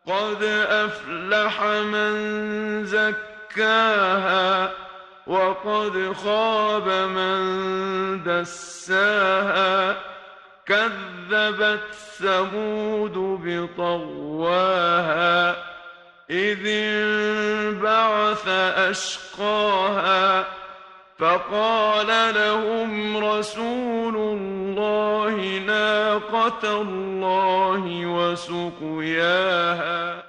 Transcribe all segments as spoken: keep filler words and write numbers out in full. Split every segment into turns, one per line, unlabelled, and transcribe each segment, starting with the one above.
قد أفلح من زكاها وقد خاب من دساها. كذبت ثمود بطغواها إذ انبعث أشقاها فقال لهم رسول الله ناقة الله وسقياها.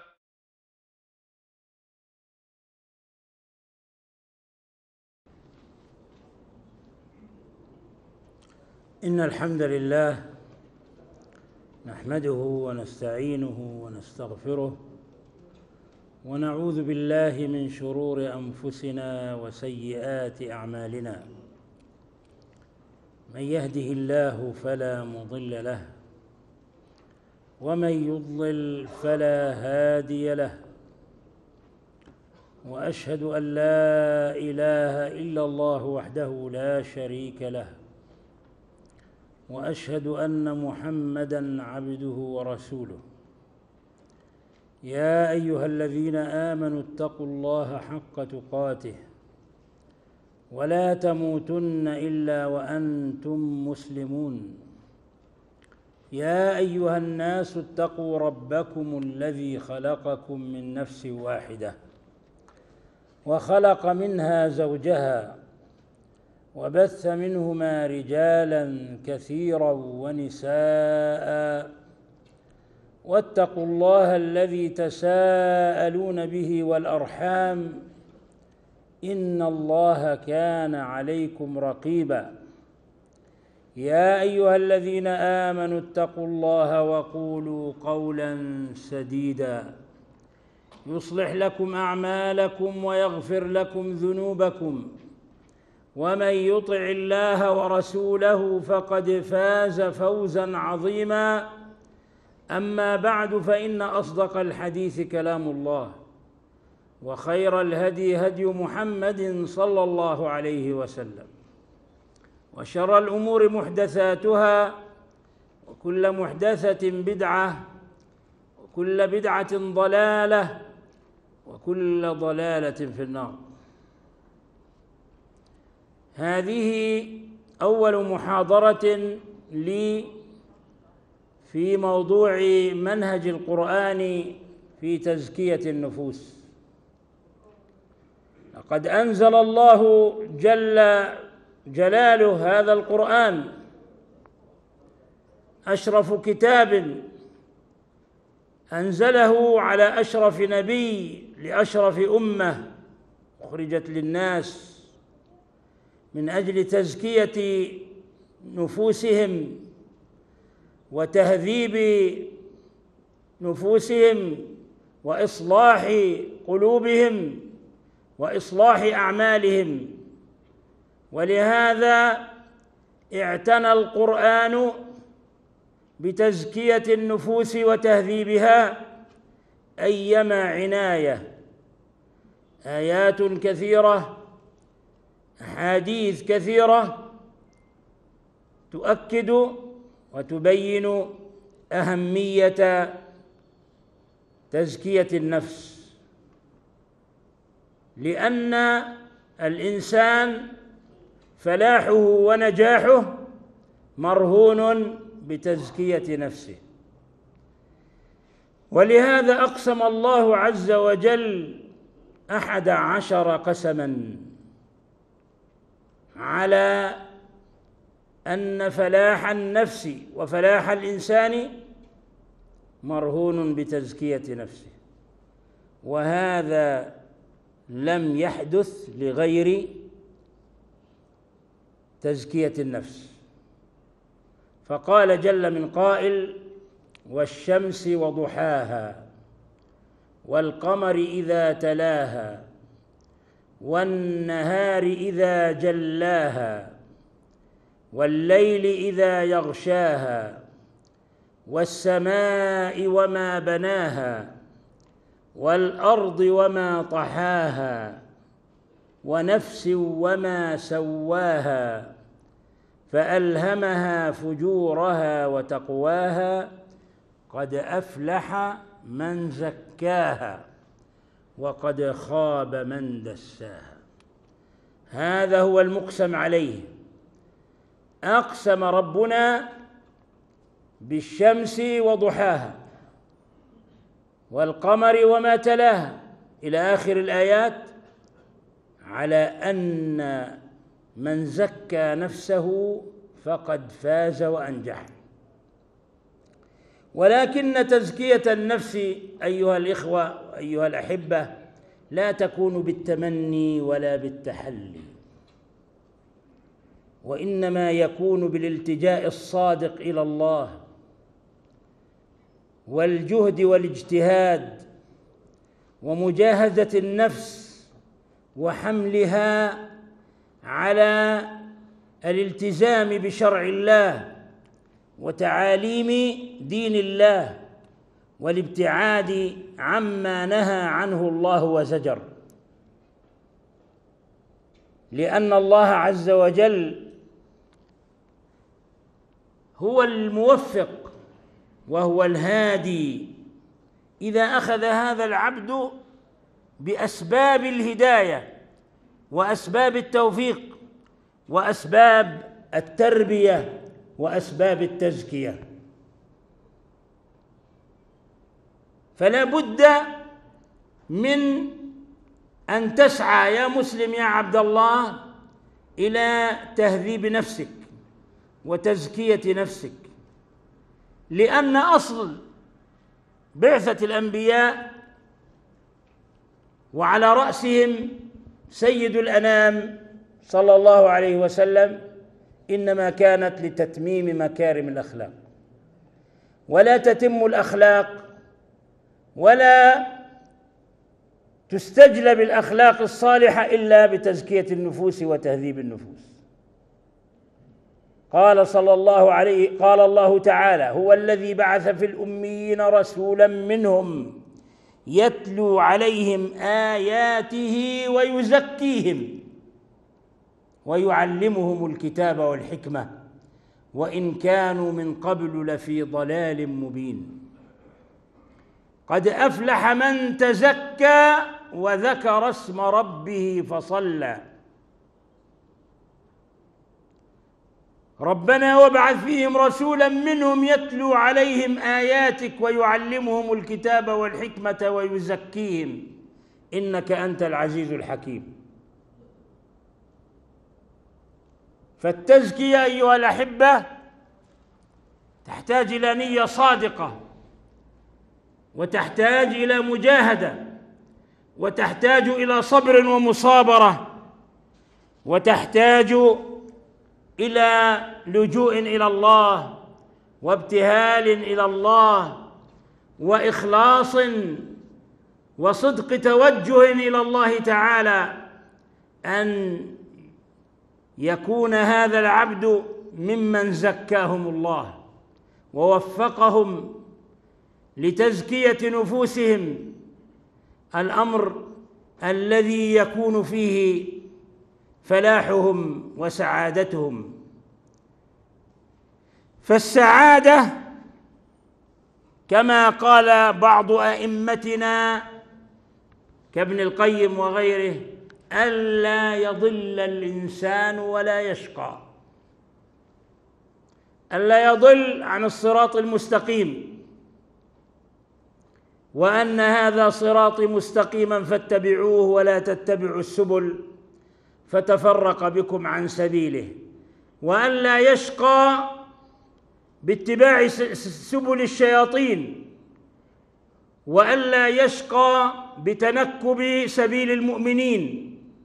إن الحمد لله نحمده ونستعينه ونستغفره ونعوذ بالله من شرور أنفسنا وسيئات أعمالنا. من يهده الله فلا مضل له ومن يضلل فلا هادي له، وأشهد أن لا إله إلا الله وحده لا شريك له، وأشهد أن محمدًا عبده ورسوله. يا أيها الذين آمنوا اتقوا الله حق تقاته ولا تموتن إلا وأنتم مسلمون. يا أيها الناس اتقوا ربكم الذي خلقكم من نفس واحدة وخلق منها زوجها وبث منهما رجالاً كثيراً ونساءً، واتقوا الله الذي تساءلون به والأرحام إن الله كان عليكم رقيباً. يا أيها الذين آمنوا اتقوا الله وقولوا قولاً سديداً يصلح لكم أعمالكم ويغفر لكم ذنوبكم، ومن يطع الله ورسوله فقد فاز فوزاً عظيماً. أما بعد، فإن أصدق الحديث كلام الله، وخير الهدي هدي محمد صلى الله عليه وسلم، وشر الأمور محدثاتها، وكل محدثة بدعة، وكل بدعة ضلالة، وكل ضلالة في النار. هذه أول محاضرة لي في موضوع منهج القرآن في تزكية النفوس. لقد أنزل الله جل جلاله هذا القرآن، أشرف كتاب أنزله على أشرف نبي لأشرف أمة أخرجت للناس من أجل تزكية نفوسهم وتهذيب نفوسهم وإصلاح قلوبهم وإصلاح أعمالهم. ولهذا اعتنى القرآن بتزكية النفوس وتهذيبها أيما عناية. آيات كثيرة، أحاديث كثيرة تؤكد وتبين أهمية تزكية النفس، لأن الإنسان فلاحه ونجاحه مرهون بتزكية نفسه. ولهذا أقسم الله عز وجل أحد عشر قسماً على أن فلاح النفس وفلاح الإنسان مرهون بتزكية نفسه، وهذا لم يحدث لغير تزكية النفس. فقال جل من قائل: والشمس وضحاها والقمر إذا تلاها والنهار إذا جلاها والليل إذا يغشاها والسماء وما بناها والأرض وما طحاها ونفس وما سواها فألهمها فجورها وتقواها قد أفلح من زكاها وقد خاب من دساها. هذا هو المقسم عليه. أقسم ربنا بالشمس وضحاها والقمر وما تلاها إلى آخر الآيات، على أن من زكى نفسه فقد فاز وأنجح. ولكن تزكية النفس أيها الإخوة أيها الأحبة لا تكون بالتمني ولا بالتحلي، وإنما يكون بالالتجاء الصادق إلى الله والجهد والاجتهاد ومجاهدة النفس وحملها على الالتزام بشرع الله وتعاليم دين الله والابتعاد عما نهى عنه الله وزجر، لأن الله عز وجل هو الموفق وهو الهادي. إذا أخذ هذا العبد بأسباب الهداية وأسباب التوفيق وأسباب التربية وأسباب التزكية، فلا بد من أن تسعى يا مسلم يا عبد الله إلى تهذيب نفسك وتزكية نفسك، لأن أصل بعثة الأنبياء وعلى رأسهم سيد الأنام صلى الله عليه وسلم إنما كانت لتتميم مكارم الأخلاق، ولا تتم الأخلاق ولا تستجلب الأخلاق الصالحة إلا بتزكية النفوس وتهذيب النفوس. قال صلى الله عليه قال الله تعالى: هو الذي بعث في الأميين رسولا منهم يتلو عليهم آياته ويزكيهم ويعلمهم الكتاب والحكمة وإن كانوا من قبل لفي ضلال مبين. قد أفلح من تزكى وذكر اسم ربه فصلى. ربنا وابعث فيهم رسولا منهم يتلو عليهم آياتك ويعلمهم الكتاب والحكمة ويزكيهم إنك أنت العزيز الحكيم. فالتزكية أيها الأحبة تحتاج إلى نية صادقة، وتحتاج إلى مجاهدة، وتحتاج إلى صبر ومصابرة، وتحتاج إلى لجوء إلى الله وابتهال إلى الله وإخلاص وصدق توجه إلى الله تعالى، أن يكون هذا العبد ممن زكاهم الله ووفقهم لتزكية نفوسهم، الأمر الذي يكون فيه فلاحهم وسعادتهم. فالسعادة كما قال بعض أئمتنا كابن القيم وغيره: ألا يضل الإنسان ولا يشقى، ألا يضل عن الصراط المستقيم، وأن هذا صراطي مستقيما فاتبعوه ولا تتبعوا السبل فتفرق بكم عن سبيله، وأن لا يشقى باتباع سبل الشياطين، وأن لا يشقى بتنكب سبيل المؤمنين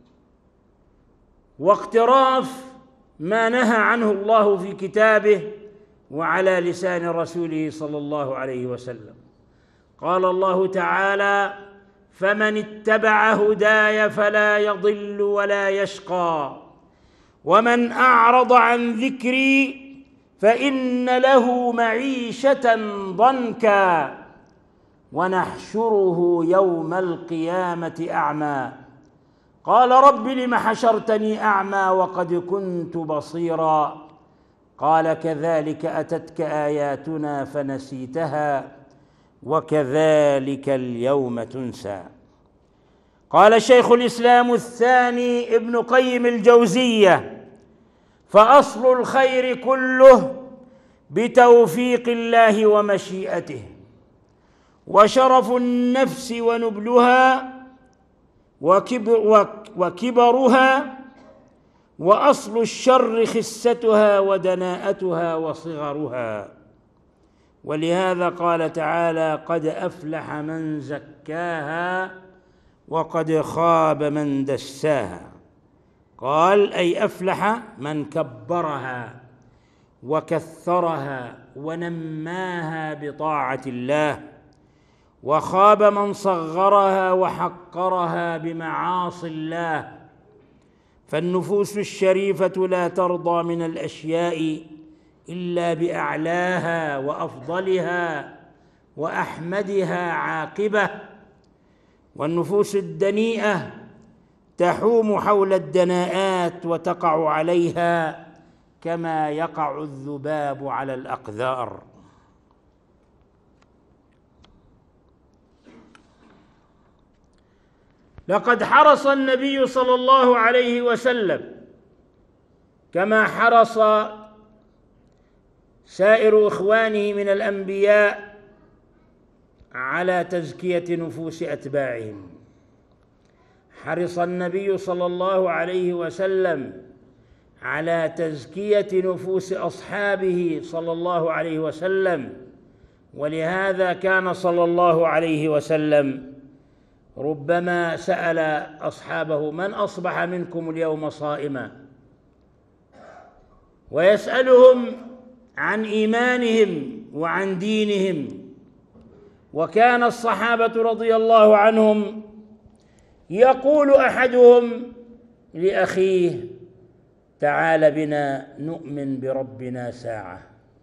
واقتراف ما نهى عنه الله في كتابه وعلى لسان رسوله صلى الله عليه وسلم. قال الله تعالى: فمن اتبع هداي فلا يضل ولا يشقى ومن أعرض عن ذكري فإن له معيشة ضنكا ونحشره يوم القيامة أعمى قال رب لم حشرتني أعمى وقد كنت بصيرا قال كذلك أتتك آياتنا فنسيتها وكذلك اليوم تنسى. قال شيخ الإسلام الثاني ابن قيم الجوزية: فأصل الخير كله بتوفيق الله ومشيئته، وشرف النفس ونبلها وكبر وكبرها، وأصل الشر خستها ودناءتها وصغرها. ولهذا قال تعالى: قد أفلح من زكاها وقد خاب من دساها. قال: أي أفلح من كبرها وكثرها ونماها بطاعة الله، وخاب من صغرها وحقرها بمعاصي الله. فالنفوس الشريفة لا ترضى من الأشياء إلا بأعلاها وأفضلها وأحمدها عاقبة، والنفوس الدنيئة تحوم حول الدناءات وتقع عليها كما يقع الذباب على الأقذار. لقد حرص النبي صلى الله عليه وسلم كما حرص سائر إخوانه من الأنبياء على تزكية نفوس أتباعهم. حرص النبي صلى الله عليه وسلم على تزكية نفوس أصحابه صلى الله عليه وسلم، ولهذا كان صلى الله عليه وسلم ربما سأل أصحابه: من أصبح منكم اليوم صائما؟ ويسألهم عن إيمانهم وعن دينهم. وكان الصحابة رضي الله عنهم يقول أحدهم لأخيه: تعال بنا نؤمن بربنا ساعة،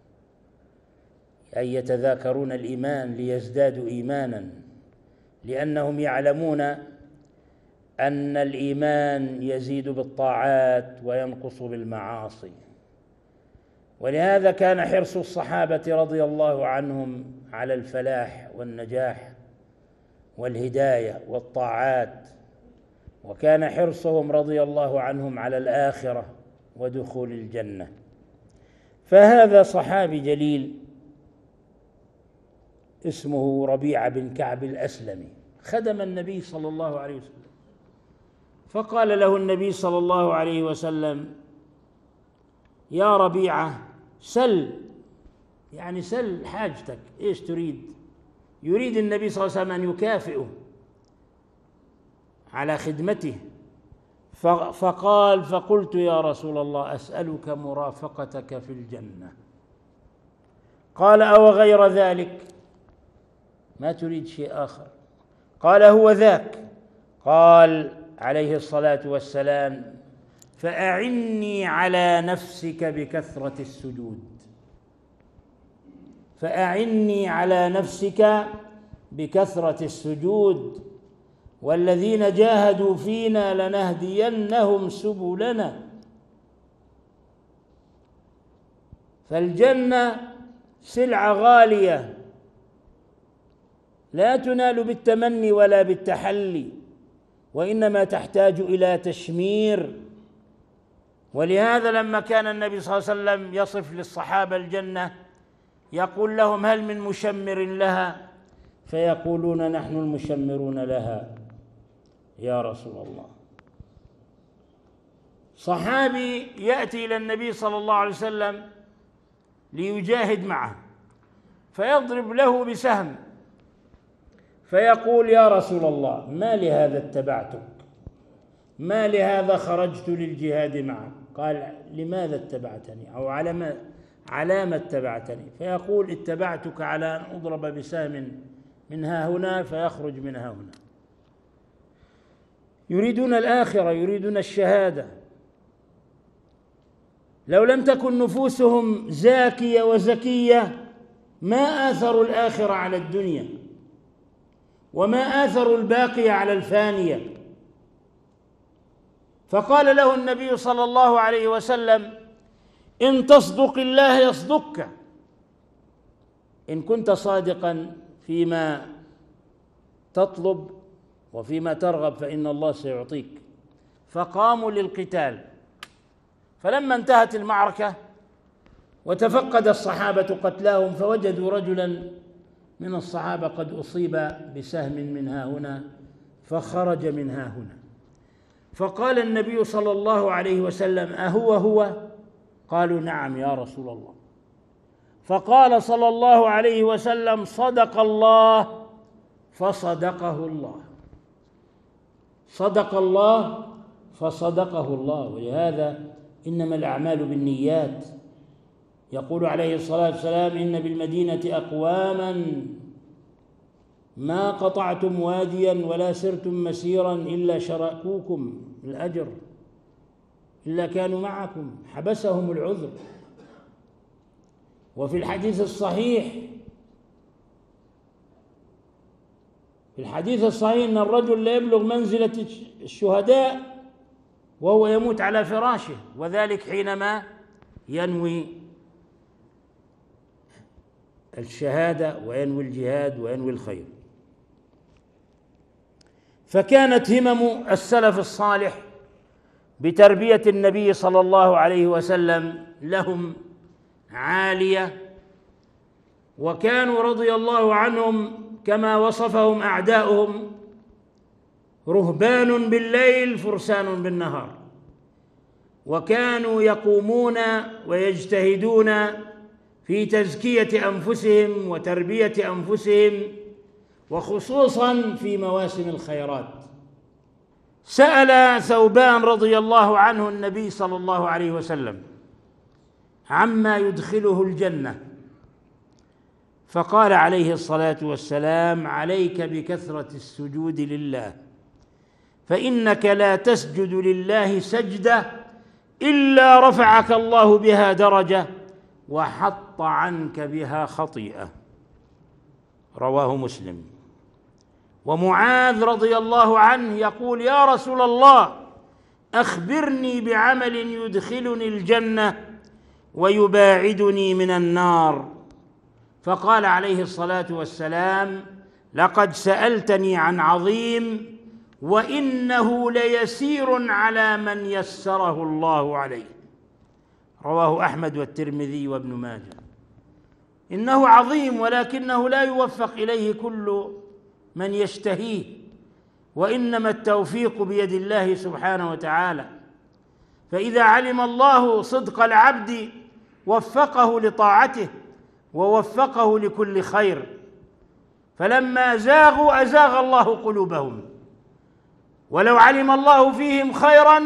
أي يتذاكرون الإيمان ليزدادوا إيمانا، لأنهم يعلمون أن الإيمان يزيد بالطاعات وينقص بالمعاصي. ولهذا كان حرص الصحابة رضي الله عنهم على الفلاح والنجاح والهداية والطاعات، وكان حرصهم رضي الله عنهم على الآخرة ودخول الجنة. فهذا صحابي جليل اسمه ربيعة بن كعب الأسلمي، خدم النبي صلى الله عليه وسلم، فقال له النبي صلى الله عليه وسلم: يا ربيعة سل، يعني سل حاجتك، إيش تريد؟ يريد النبي صلى الله عليه وسلم أن يكافئه على خدمته. فقال: فقلت يا رسول الله أسألك مرافقتك في الجنة. قال: أو غير ذلك؟ ما تريد شيء آخر؟ قال: هو ذاك. قال عليه الصلاة والسلام: فأعني على نفسك بكثرة السجود، فأعني على نفسك بكثرة السجود، والذين جاهدوا فينا لنهدينهم سبلنا. فالجنة سلعة غالية لا تنال بالتمني ولا بالتحلي، وإنما تحتاج إلى تشمير. ولهذا لما كان النبي صلى الله عليه وسلم يصف للصحابة الجنة يقول لهم: هل من مشمر لها؟ فيقولون: نحن المشمرون لها يا رسول الله. صحابي يأتي إلى النبي صلى الله عليه وسلم ليجاهد معه، فيضرب له بسهم، فيقول: يا رسول الله ما لهذا اتبعتك؟ ما لهذا خرجت للجهاد معك؟ قال: لماذا اتبعتني؟ أو على ما على ما اتبعتني؟ فيقول: اتبعتك على أن أضرب بسهم من ها هنا فيخرج من ها هنا. يريدون الآخرة، يريدون الشهادة. لو لم تكن نفوسهم زاكية وزكية ما آثروا الآخرة على الدنيا، وما آثروا الباقية على الفانية. فقال له النبي صلى الله عليه وسلم: إن تصدق الله يصدقك، إن كنت صادقا فيما تطلب وفيما ترغب فإن الله سيعطيك. فقاموا للقتال، فلما انتهت المعركة وتفقد الصحابة قتلاهم فوجدوا رجلا من الصحابة قد أصيب بسهم من ها هنا فخرج من ها هنا، فقال النبي صلى الله عليه وسلم: أهو هو؟ قالوا: نعم يا رسول الله. فقال صلى الله عليه وسلم: صدق الله فصدقه الله، صدق الله فصدقه الله. ولهذا إنما الأعمال بالنيات. يقول عليه الصلاة والسلام: إن بالمدينة أقواما ما قطعتم واديا ولا سرتم مسيرا إلا شاركوكم الأجر، إلا كانوا معكم، حبسهم العذر. وفي الحديث الصحيح في الحديث الصحيح أن الرجل لا يبلغ منزلة الشهداء وهو يموت على فراشه، وذلك حينما ينوي الشهادة وينوي الجهاد وينوي الخير. فكانت همم السلف الصالح بتربية النبي صلى الله عليه وسلم لهم عالية، وكانوا رضي الله عنهم كما وصفهم أعداؤهم رهبان بالليل فرسان بالنهار، وكانوا يقومون ويجتهدون في تزكية أنفسهم وتربية أنفسهم، وخصوصا في مواسم الخيرات. سأل ثوبان رضي الله عنه النبي صلى الله عليه وسلم عما يدخله الجنة، فقال عليه الصلاة والسلام: عليك بكثرة السجود لله، فإنك لا تسجد لله سجدة إلا رفعك الله بها درجة وحط عنك بها خطيئة. رواه مسلم. ومعاذ رضي الله عنه يقول: يا رسول الله أخبرني بعمل يدخلني الجنة ويباعدني من النار. فقال عليه الصلاة والسلام: لقد سألتني عن عظيم وإنه ليسير على من يسره الله عليه. رواه أحمد والترمذي وابن ماجه. إنه عظيم ولكنه لا يوفق إليه كل من يشتهيه، وإنما التوفيق بيد الله سبحانه وتعالى. فإذا علم الله صدق العبد وفقه لطاعته ووفقه لكل خير، فلما زاغوا أزاغ الله قلوبهم. ولو علم الله فيهم خيرا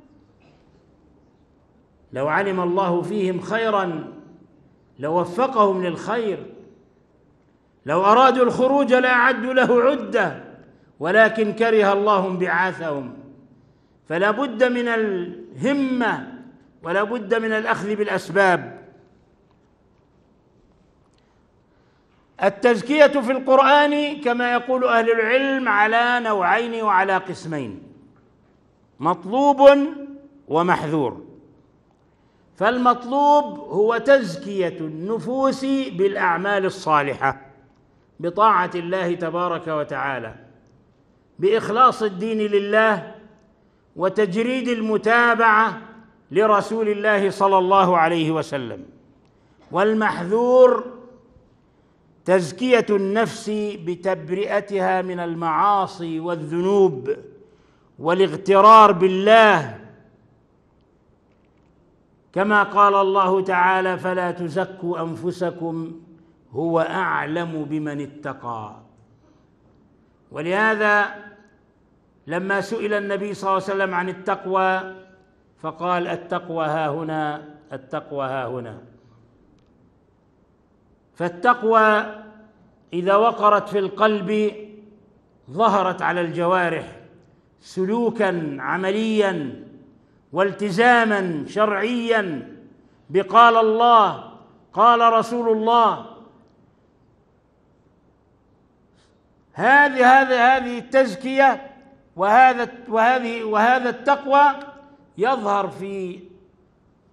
لو علم الله فيهم خيرا لوفقهم للخير. لو أرادوا الخروج لأعدوا له عدة، ولكن كره الله انبعاثهم. فلا بد من الهمة ولا بد من الأخذ بالأسباب. التزكية في القرآن كما يقول أهل العلم على نوعين وعلى قسمين: مطلوب ومحذور. فالمطلوب هو تزكية النفوس بالأعمال الصالحة بطاعة الله تبارك وتعالى، بإخلاص الدين لله وتجريد المتابعة لرسول الله صلى الله عليه وسلم. والمحذور تزكية النفس بتبرئتها من المعاصي والذنوب والاغترار بالله، كما قال الله تعالى: فلا تزكوا أنفسكم هو أعلم بمن اتقى. ولهذا لما سئل النبي صلى الله عليه وسلم عن التقوى فقال: التقوى ها هنا، التقوى ها هنا. فالتقوى إذا وقرت في القلب ظهرت على الجوارح سلوكا عمليا والتزاما شرعيا بقال الله قال رسول الله. هذه هذه هذه التزكية وهذا وهذه وهذا التقوى يظهر في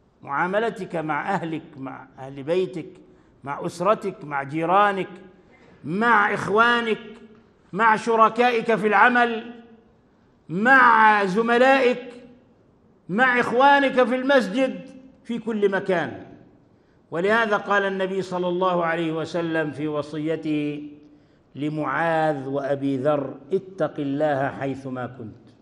معاملتك مع أهلك، مع أهل بيتك، مع أسرتك، مع جيرانك، مع إخوانك، مع شركائك في العمل، مع زملائك، مع إخوانك في المسجد، في كل مكان. ولهذا قال النبي صلى الله عليه وسلم في وصيته لمعاذ وأبي ذر: اتق الله حيثما كنت.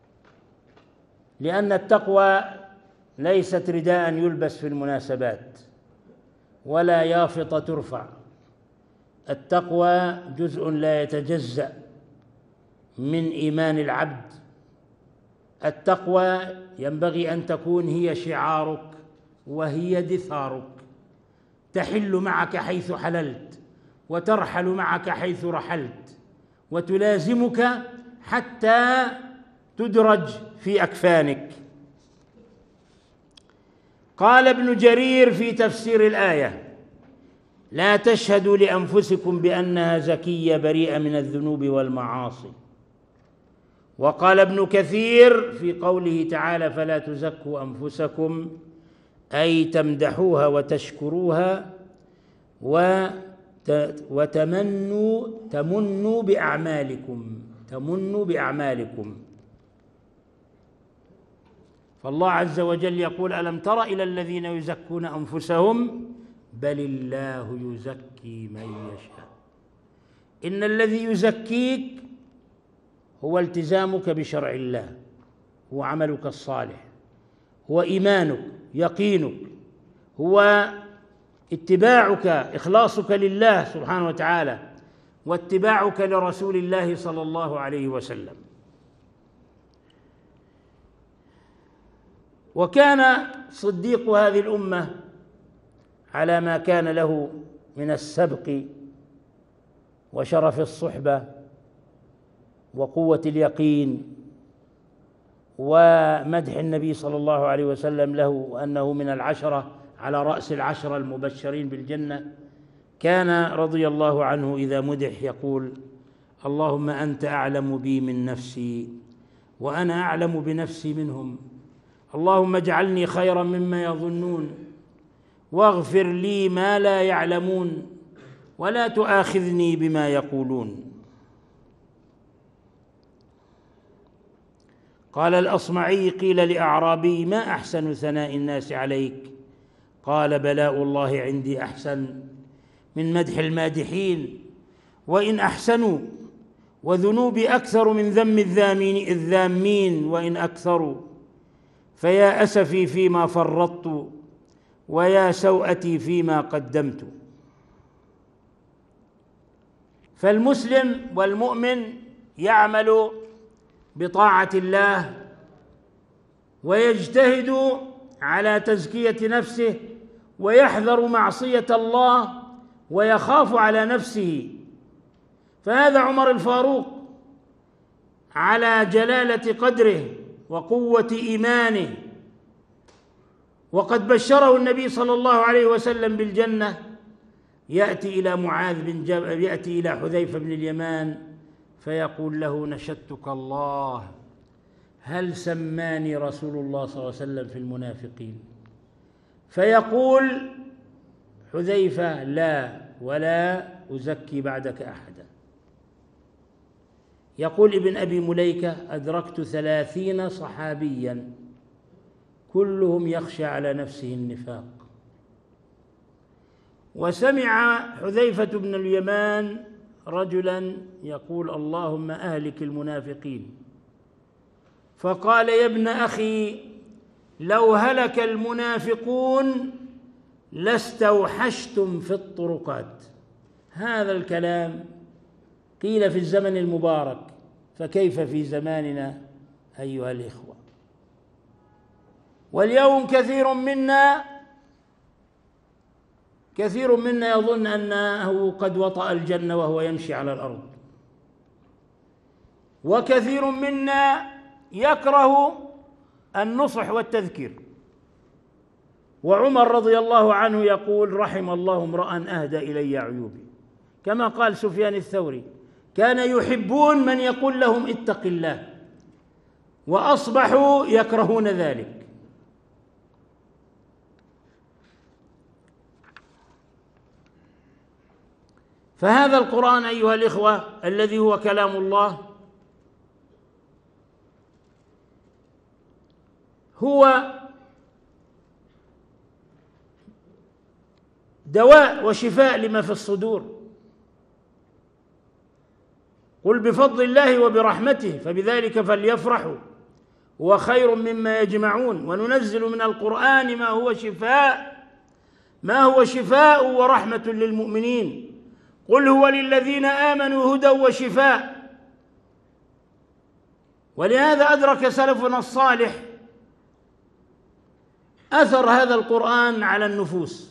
لأن التقوى ليست رداء يلبس في المناسبات ولا يافطة ترفع. التقوى جزء لا يتجزأ من إيمان العبد. التقوى ينبغي أن تكون هي شعارك وهي دثارك، تحل معك حيث حللت وترحل معك حيث رحلت، وتلازمك حتى تدرج في أكفانك. قال ابن جرير في تفسير الآية: لا تشهدوا لأنفسكم بأنها زكية بريئة من الذنوب والمعاصي. وقال ابن كثير في قوله تعالى: فلا تزكوا أنفسكم، أي تمدحوها وتشكروها وتمنوا تمنوا بأعمالكم تمنوا بأعمالكم. فالله عز وجل يقول: ألم تر إلى الذين يزكون أنفسهم بل الله يزكي من يشاء. إن الذي يزكيك هو التزامك بشرع الله، هو عملك الصالح، هو إيمانك، يقينك، هو اتباعك، إخلاصك لله سبحانه وتعالى، واتباعك لرسول الله صلى الله عليه وسلم. وكان صديق هذه الأمة على ما كان له من السبق وشرف الصحبة وقوة اليقين ومدح النبي صلى الله عليه وسلم له وأنه من العشرة على رأس العشرة المبشرين بالجنة. كان رضي الله عنه إذا مدح يقول: اللهم أنت أعلم بي من نفسي وأنا أعلم بنفسي منهم، اللهم اجعلني خيرا مما يظنون، واغفر لي ما لا يعلمون، ولا تؤاخذني بما يقولون. قال الأصمعي: قيل لأعرابي: ما أحسن ثناء الناس عليك؟ قال: بلاء الله عندي أحسن من مدح المادحين، وإن أحسنوا، وذنوبي أكثر من ذم الذامين الذامين وإن أكثروا، فيا أسفي فيما فرطت ويا سوءتي فيما قدمت. فالمسلم والمؤمن يعمل بطاعة الله ويجتهد على تزكية نفسه ويحذر معصية الله ويخاف على نفسه. فهذا عمر الفاروق على جلالة قدره وقوة إيمانه، وقد بشره النبي صلى الله عليه وسلم بالجنة، يأتي إلى معاذ بن جبل يأتي إلى حذيفة بن اليمان فيقول له: نشدتك الله، هل سماني رسول الله صلى الله عليه وسلم في المنافقين؟ فيقول حذيفة: لا، ولا أزكي بعدك أحدا. يقول ابن أبي مليكة: أدركت ثلاثين صحابيا كلهم يخشى على نفسه النفاق. وسمع حذيفة بن اليمان رجلا يقول: اللهم أهلك المنافقين. فقال: يا ابن أخي، لو هلك المنافقون لاستوحشتم في الطرقات. هذا الكلام قيل في الزمن المبارك، فكيف في زماننا أيها الإخوة؟ واليوم كثير منا كثير منا يظن أنه قد وطأ الجنة وهو يمشي على الأرض، وكثير منا يكره النصح والتذكير. وعمر رضي الله عنه يقول: رحم الله امرأ أهدى إلي عيوبي، كما قال سفيان الثوري: كان يحبون من يقول لهم اتق الله، وأصبحوا يكرهون ذلك. فهذا القرآن أيها الإخوة الذي هو كلام الله هو دواء وشفاء لما في الصدور. قل بفضل الله وبرحمته فبذلك فليفرحوا هو خير مما يجمعون وننزل من القرآن ما هو شفاء ما هو شفاء ورحمة للمؤمنين. قل هو للذين آمنوا هدى وشفاء. ولهذا أدرك سلفنا الصالح أثر هذا القرآن على النفوس،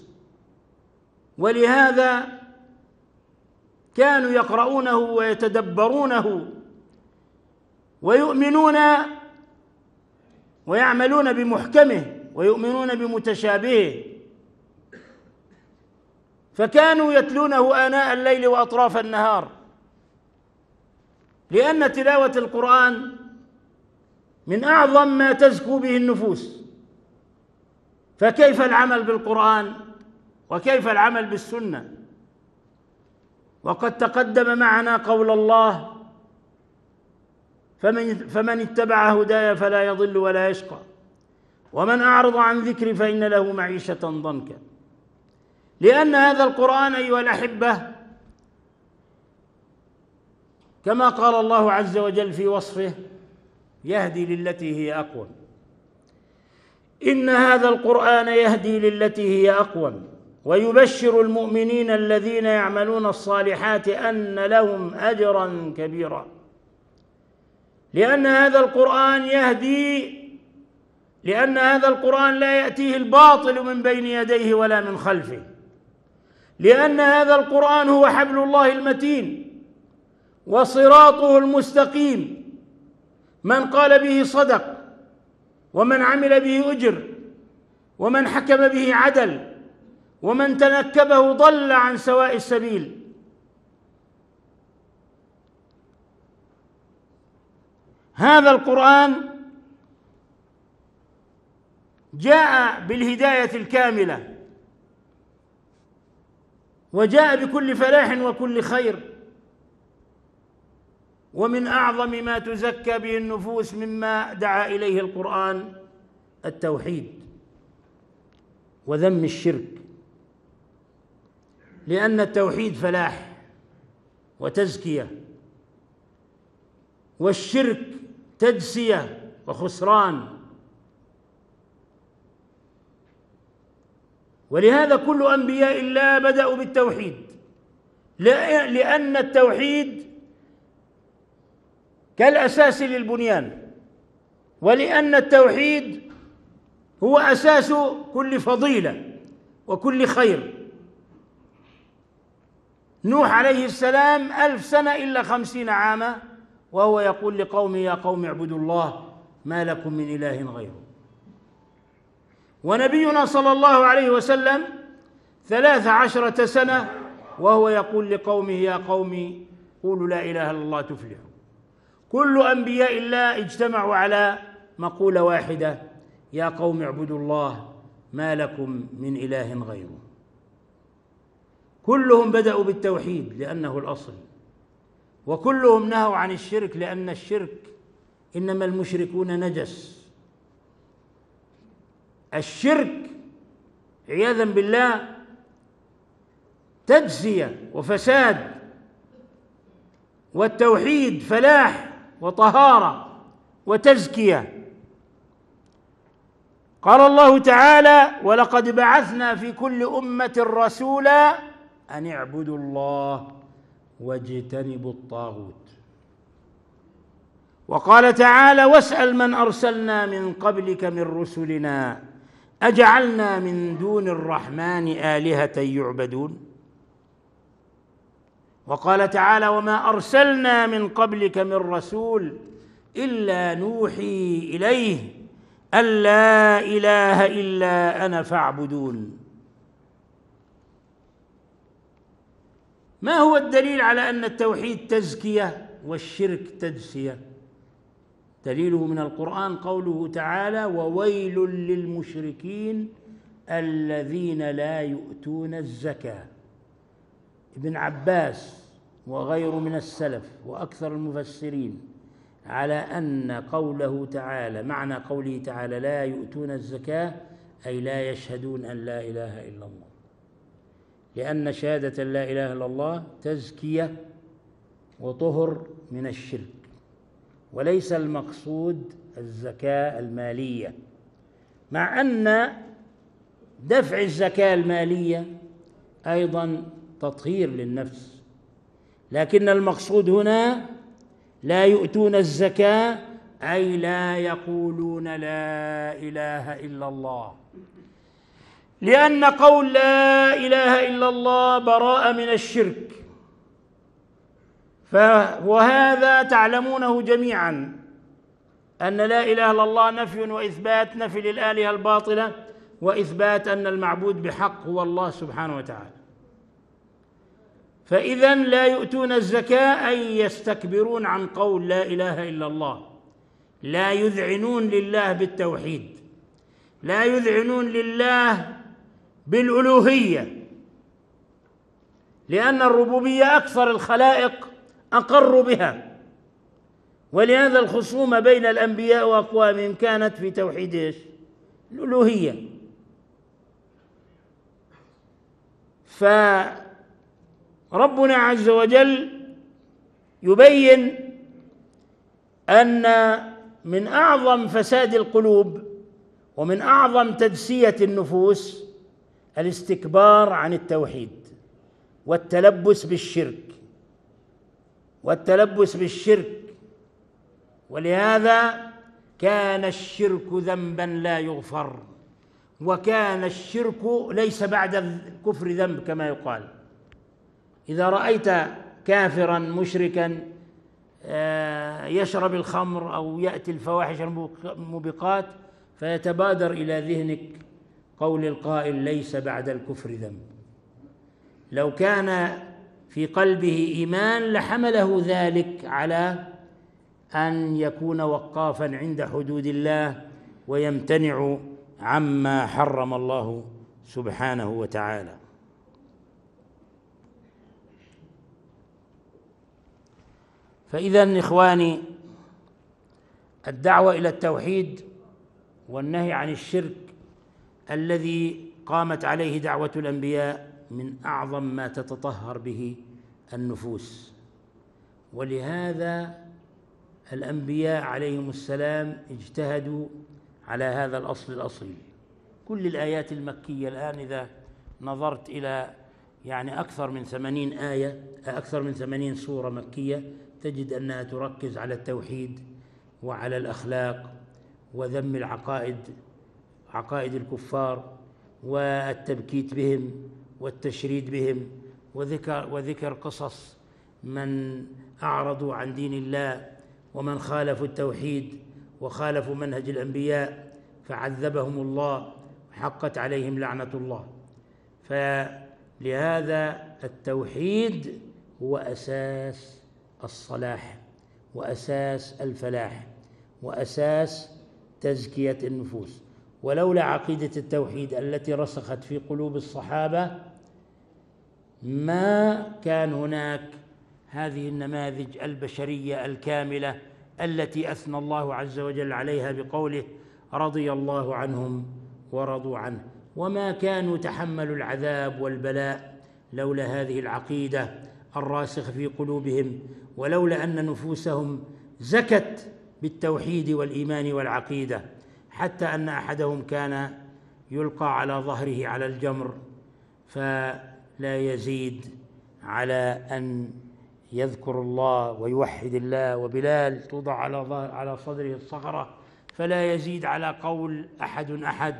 ولهذا كانوا يقرؤونه ويتدبرونه ويؤمنون ويعملون بمحكمه ويؤمنون بمتشابهه، فكانوا يتلونه آناء الليل وأطراف النهار، لأن تلاوة القرآن من أعظم ما تزكو به النفوس. فكيف العمل بالقرآن وكيف العمل بالسنة؟ وقد تقدم معنا قول الله: فمن, فمن اتبع هداي فلا يضل ولا يشقى ومن أعرض عن ذكري فإن له معيشة ضنكا. لأن هذا القرآن أيها الأحبة كما قال الله عز وجل في وصفه يهدي للتي هي أقوم. إن هذا القرآن يهدي للتي هي أقوم ويبشر المؤمنين الذين يعملون الصالحات أن لهم أجرا كبيرا. لأن هذا القرآن يهدي لأن هذا القرآن لا يأتيه الباطل من بين يديه ولا من خلفه. لأن هذا القرآن هو حبل الله المتين وصراطه المستقيم، من قال به صدق ومن عمل به أجر ومن حكم به عدل ومن تنكبه ضل عن سواء السبيل. هذا القرآن جاء بالهداية الكاملة وجاء بكل فلاح وكل خير. ومن أعظم ما تزكى به النفوس مما دعا إليه القرآن التوحيد وذم الشرك، لأن التوحيد فلاح وتزكية، والشرك تدسية وخسران. ولهذا كل أنبياء الله بدأوا بالتوحيد، لأن التوحيد كالأساس للبنيان، ولأن التوحيد هو أساس كل فضيلة وكل خير. نوح عليه السلام ألف سنة إلا خمسين عاما وهو يقول لقومه: يا قوم اعبدوا الله ما لكم من إله غيره. ونبينا صلى الله عليه وسلم ثلاث عشرة سنة وهو يقول لقومه: يا قوم قولوا لا إله إلا الله تفلحوا. كل أنبياء الله اجتمعوا على مقولة واحدة: يا قوم اعبدوا الله ما لكم من إله غيره. كلهم بدأوا بالتوحيد لأنه الأصل، وكلهم نهوا عن الشرك لأن الشرك إنما المشركون نجس. الشرك عياذا بالله تجزية وفساد، والتوحيد فلاح وطهارة وتزكية. قال الله تعالى: ولقد بعثنا في كل أمة رسولا أن اعبدوا الله واجتنبوا الطاغوت. وقال تعالى: واسأل من أرسلنا من قبلك من رسلنا أجعلنا من دون الرحمن آلهة يعبدون. وقال تعالى: وما أرسلنا من قبلك من رسول إلا نوحي إليه أن لا إله إلا أنا فاعبدون. ما هو الدليل على أن التوحيد تزكية والشرك تدسية؟ دليله من القرآن قوله تعالى: وويل للمشركين الذين لا يؤتون الزكاة. ابن عباس وغيره من السلف وأكثر المفسرين على أن قوله تعالى، معنى قوله تعالى لا يؤتون الزكاة أي لا يشهدون أن لا إله إلا الله، لأن شهادة لا إله إلا الله تزكية وطهر من الشرك، وليس المقصود الزكاة المالية، مع أن دفع الزكاة المالية أيضا تطهير للنفس، لكن المقصود هنا لا يؤتون الزكاة أي لا يقولون لا إله إلا الله، لأن قول لا إله إلا الله براءة من الشرك، وهذا تعلمونه جميعا أن لا إله إلا الله نفي وإثبات، نفي للآلهة الباطلة وإثبات أن المعبود بحق هو الله سبحانه وتعالى. فإذا لا يؤتون الزكاة أي يستكبرون عن قول لا إله إلا الله، لا يذعنون لله بالتوحيد، لا يذعنون لله بالألوهية، لأن الربوبية أكثر الخلائق أقروا بها، ولهذا الخصومة بين الأنبياء وأقوامهم كانت في توحيد إيش؟ الألوهية. فربنا عز وجل يبين أن من أعظم فساد القلوب ومن أعظم تدسية النفوس الاستكبار عن التوحيد والتلبس بالشرك والتلبس بالشرك ولهذا كان الشرك ذنبا لا يغفر، وكان الشرك ليس بعد الكفر ذنب كما يقال. إذا رأيت كافرا مشركا يشرب الخمر أو يأتي الفواحش الموبقات فيتبادر إلى ذهنك قول القائل ليس بعد الكفر ذنب. لو كان في قلبه إيمان لحمله ذلك على أن يكون وقافا عند حدود الله ويمتنع عما حرم الله سبحانه وتعالى. فإذا إخواني، الدعوة إلى التوحيد والنهي عن الشرك الذي قامت عليه دعوة الأنبياء من أعظم ما تتطهر به النفوس، ولهذا الأنبياء عليهم السلام اجتهدوا على هذا الأصل الأصيل. كل الآيات المكية الآن إذا نظرت إلى يعني أكثر من ثمانين آية، أكثر من ثمانين سورة مكية، تجد أنها تركز على التوحيد وعلى الأخلاق وذم العقائد، عقائد الكفار، والتبكيت بهم والتشريد بهم، وذكر وذكر قصص من أعرضوا عن دين الله ومن خالفوا التوحيد وخالفوا منهج الأنبياء فعذبهم الله وحقت عليهم لعنة الله. فلهذا التوحيد هو أساس الصلاح وأساس الفلاح وأساس تزكية النفوس. ولولا عقيدة التوحيد التي رسخت في قلوب الصحابة ما كان هناك هذه النماذج البشرية الكاملة التي أثنى الله عز وجل عليها بقوله رضي الله عنهم ورضوا عنه، وما كانوا تحملوا العذاب والبلاء لولا هذه العقيدة الراسخة في قلوبهم، ولولا أن نفوسهم زكت بالتوحيد والإيمان والعقيدة، حتى أن أحدهم كان يلقى على ظهره على الجمر فلا يزيد على أن يذكر الله ويوحد الله، وبلال توضع على ظهر على صدره الصخرة فلا يزيد على قول أحد أحد،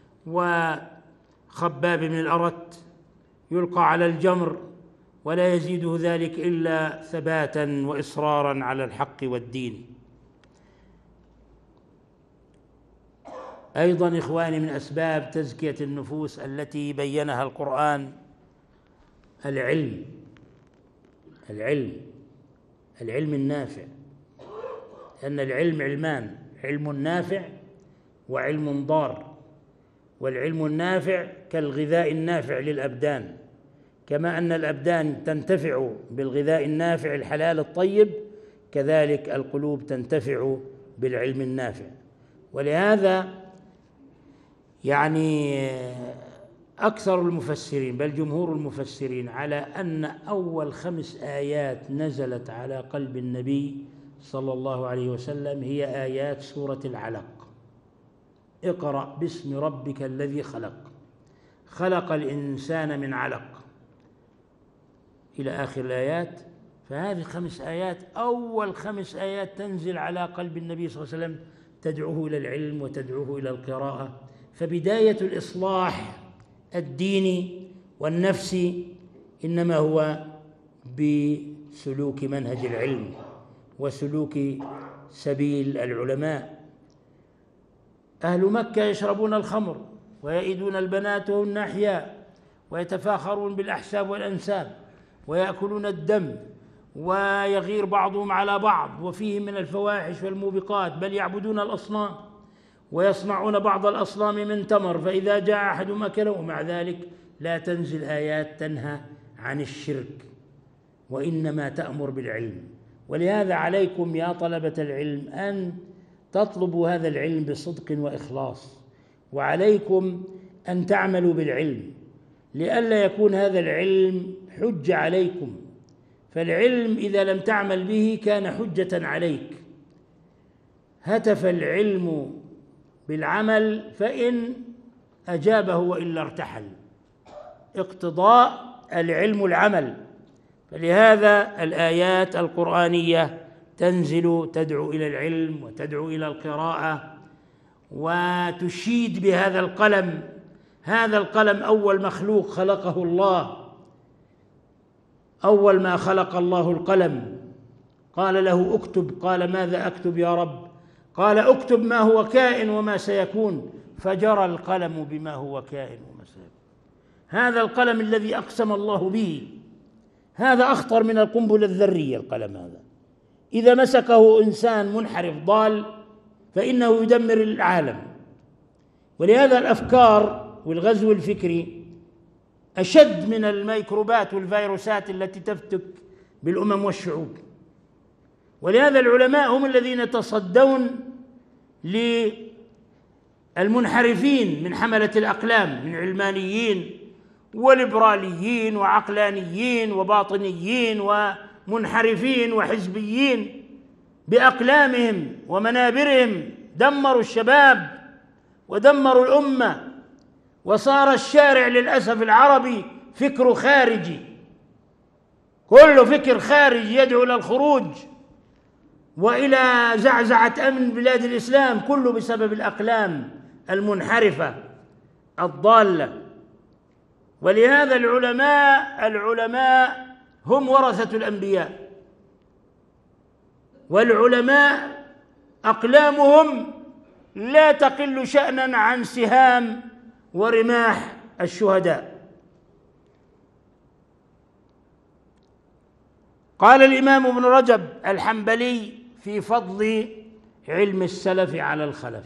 وخباب بن الأرت يلقى على الجمر ولا يزيده ذلك إلا ثباتا وإصرارا على الحق والدين. أيضا إخواني، من أسباب تزكية النفوس التي بينها القرآن العلم العلم العلم النافع، لأن العلم علمان: علم نافع وعلم ضار. والعلم النافع كالغذاء النافع للأبدان، كما أن الأبدان تنتفع بالغذاء النافع الحلال الطيب، كذلك القلوب تنتفع بالعلم النافع. ولهذا يعني أكثر المفسرين بل جمهور المفسرين على أن أول خمس آيات نزلت على قلب النبي صلى الله عليه وسلم هي آيات سورة العلق: اقرأ باسم ربك الذي خلق، خلق الإنسان من علق، إلى آخر الآيات. فهذه خمس آيات أول خمس آيات تنزل على قلب النبي صلى الله عليه وسلم تدعوه إلى العلم وتدعوه إلى القراءة. فبداية الإصلاح الديني والنفسي إنما هو بسلوك منهج العلم وسلوك سبيل العلماء. أهل مكة يشربون الخمر ويئدون البنات وهن أحياء ويتفاخرون بالأحساب والأنساب ويأكلون الدم ويغير بعضهم على بعض وفيهم من الفواحش والموبقات، بل يعبدون الأصنام ويصنعون بعض الأصنام من تمر فإذا جاء أحدهم أكله، ومع ذلك لا تنزل آيات تنهى عن الشرك وإنما تأمر بالعلم. ولهذا عليكم يا طلبة العلم أن تطلبوا هذا العلم بصدق وإخلاص، وعليكم أن تعملوا بالعلم لئلا يكون هذا العلم حجة عليكم. فالعلم إذا لم تعمل به كان حجة عليك. هتف العلم بالعمل فإن أجابه وإلا ارتحل. اقتضاء العلم العمل. فلهذا الآيات القرآنية تنزل تدعو إلى العلم وتدعو إلى القراءة وتشيد بهذا القلم. هذا القلم أول مخلوق خلقه الله، أول ما خلق الله القلم قال له اكتب، قال ماذا أكتب يا رب؟ قال اكتب ما هو كائن وما سيكون، فجرى القلم بما هو كائن وما سيكون. هذا القلم الذي أقسم الله به، هذا أخطر من القنبلة الذرية. القلم هذا إذا مسكه إنسان منحرف ضال فإنه يدمر العالم. ولهذا الأفكار والغزو الفكري أشد من الميكروبات والفيروسات التي تفتك بالأمم والشعوب. ولهذا العلماء هم الذين يتصدون للمنحرفين من حملة الأقلام، من علمانيين وليبراليين وعقلانيين وباطنيين ومنحرفين وحزبيين. بأقلامهم ومنابرهم دمروا الشباب ودمروا الأمة، وصار الشارع للأسف العربي فكر خارجي، كل فكر خارجي يدعو إلى الخروج وإلى زعزعة أمن بلاد الإسلام، كله بسبب الأقلام المنحرفة الضالة. ولهذا العلماء العلماء هم ورثة الأنبياء، والعلماء أقلامهم لا تقل شأنا عن سهام ورماح الشهداء. قال الإمام ابن رجب الحنبلي في فضل علم السلف على الخلف: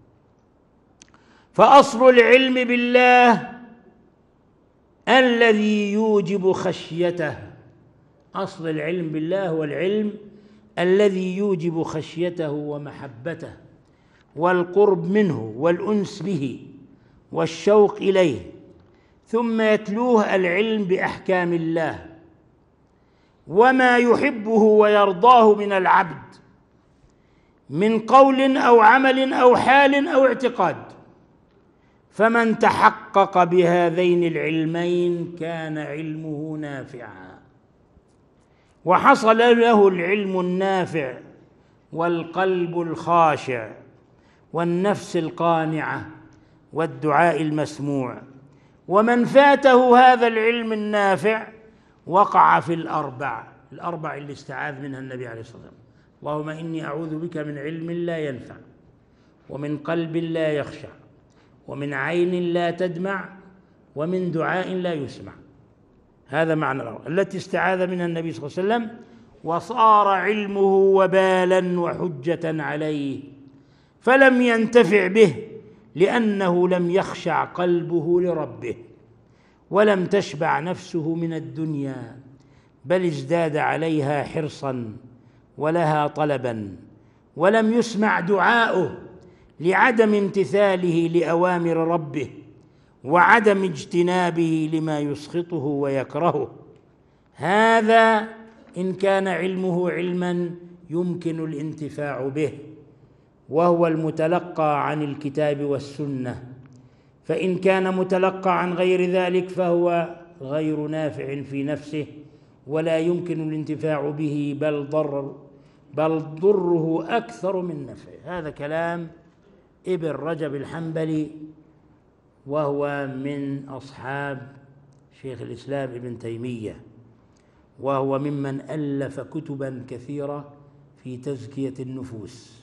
فأصل العلم بالله الذي يوجب خشيته. أصل العلم بالله هو العلم الذي يوجب خشيته ومحبته والقرب منه والأنس به والشوق إليه، ثم يتلوه العلم بأحكام الله وما يحبه ويرضاه من العبد من قول أو عمل أو حال أو اعتقاد. فمن تحقق بهذين العلمين كان علمه نافعا، وحصل له العلم النافع والقلب الخاشع والنفس القانعة والدعاء المسموع. ومن فاته هذا العلم النافع وقع في الأربع الأربع اللي استعاذ منها النبي عليه الصلاة والسلام: اللهم إني أعوذ بك من علم لا ينفع، ومن قلب لا يخشع، ومن عين لا تدمع، ومن دعاء لا يسمع. هذا معنى الأربع التي استعاذ منها النبي صلى الله عليه وسلم، وصار علمه وبالا وحجة عليه، فلم ينتفع به لأنه لم يخشع قلبه لربه، ولم تشبع نفسه من الدنيا، بل ازداد عليها حرصا ولها طلبا، ولم يسمع دعاؤه لعدم امتثاله لأوامر ربه وعدم اجتنابه لما يسخطه ويكرهه. هذا إن كان علمه علما يمكن الانتفاع به، وهو المتلقى عن الكتاب والسنة. فإن كان متلقى عن غير ذلك فهو غير نافع في نفسه ولا يمكن الانتفاع به، بل ضر بل ضره أكثر من نفعه. هذا كلام ابن رجب الحنبلي، وهو من أصحاب شيخ الإسلام ابن تيمية، وهو ممن ألف كتبا كثيرة في تزكية النفوس.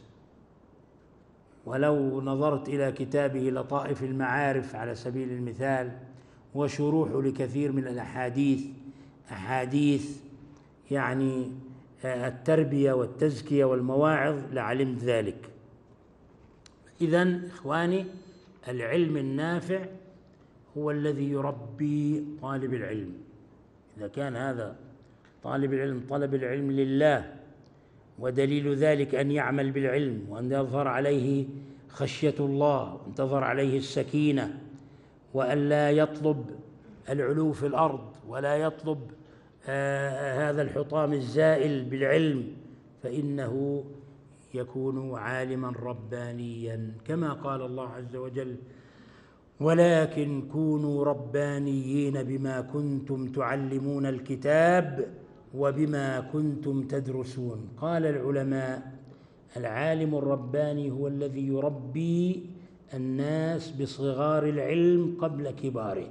ولو نظرت إلى كتابه لطائف المعارف على سبيل المثال وشروحه لكثير من الأحاديث أحاديث يعني التربية والتزكية والمواعظ لعلمت ذلك. إذن إخواني، العلم النافع هو الذي يربي طالب العلم. إذا كان هذا طالب العلم طلب العلم لله، ودليل ذلك أن يعمل بالعلم وأن يظهر عليه خشية الله وأن تظهر عليه السكينة، وأن لا يطلب العلو في الأرض ولا يطلب آه هذا الحطام الزائل بالعلم، فإنه يكون عالما ربانيا كما قال الله عز وجل: ولكن كونوا ربانيين بما كنتم تعلمون الكتاب وبما كنتم تدرسون. قال العلماء: العالم الرباني هو الذي يربي الناس بصغار العلم قبل كباره.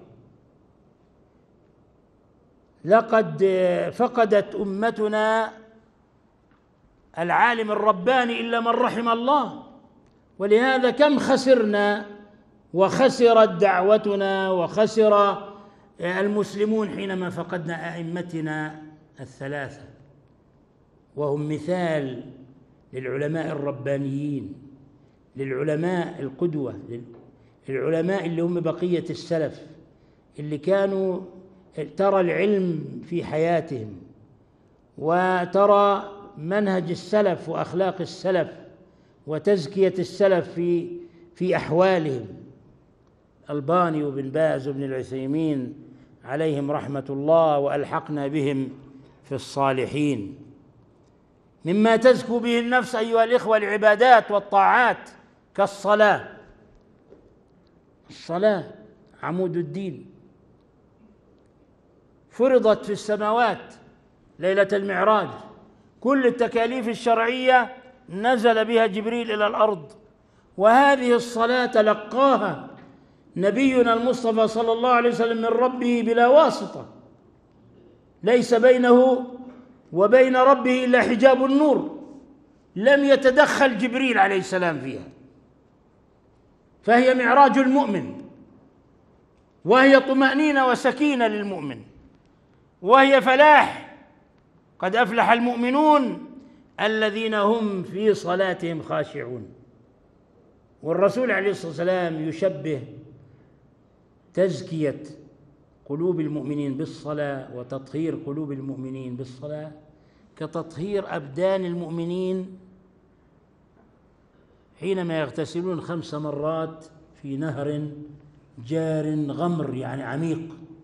لقد فقدت أمتنا العالم الرباني إلا من رحم الله، ولهذا كم خسرنا وخسرت دعوتنا وخسر المسلمون حينما فقدنا أئمتنا الثلاثة، وهم مثال للعلماء الربانيين، للعلماء القدوة، للعلماء اللي هم بقية السلف، اللي كانوا ترى العلم في حياتهم وترى منهج السلف وأخلاق السلف وتزكية السلف في في أحوالهم. الباني وابن باز وابن العثيمين عليهم رحمة الله، وألحقنا بهم في الصالحين. مما تزكو به النفس أيها الإخوة العبادات والطاعات كالصلاة. الصلاة عمود الدين، فرضت في السماوات ليلة المعراج، كل التكاليف الشرعية نزل بها جبريل إلى الأرض، وهذه الصلاة تلقاها نبينا المصطفى صلى الله عليه وسلم من ربه بلا واسطة، ليس بينه وبين ربه إلا حجاب النور، لم يتدخل جبريل عليه السلام فيها، فهي معراج المؤمن، وهي طمأنينة وسكينة للمؤمن، وهي فلاح. قد أفلح المؤمنون الذين هم في صلاتهم خاشعون. والرسول عليه الصلاة والسلام يشبه تزكية قلوب المؤمنين بالصلاة وتطهير قلوب المؤمنين بالصلاة كتطهير أبدان المؤمنين حينما يغتسلون خمس مرات في نهر جار غمر، يعني عميق.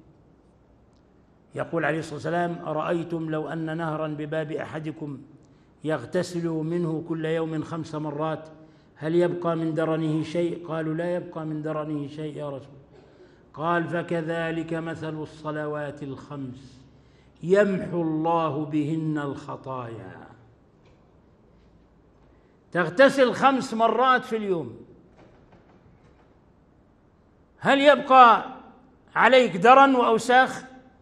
يقول عليه الصلاة والسلام: أرأيتم لو أن نهرا بباب أحدكم يغتسل منه كل يوم خمس مرات هل يبقى من درنه شيء؟ قالوا: لا يبقى من درنه شيء يا رسول. قال: فكذلك مثل الصلوات الخمس يمحو الله بهن الخطايا. تغتسل خمس مرات في اليوم، هل يبقى عليك درن وأوساخ؟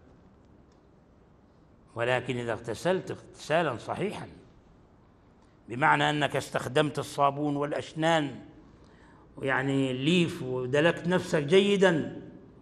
ولكن إذا اغتسلت اغتسالا صحيحا، بمعنى أنك استخدمت الصابون والأشنان يعني الليف ودلكت نفسك جيدا،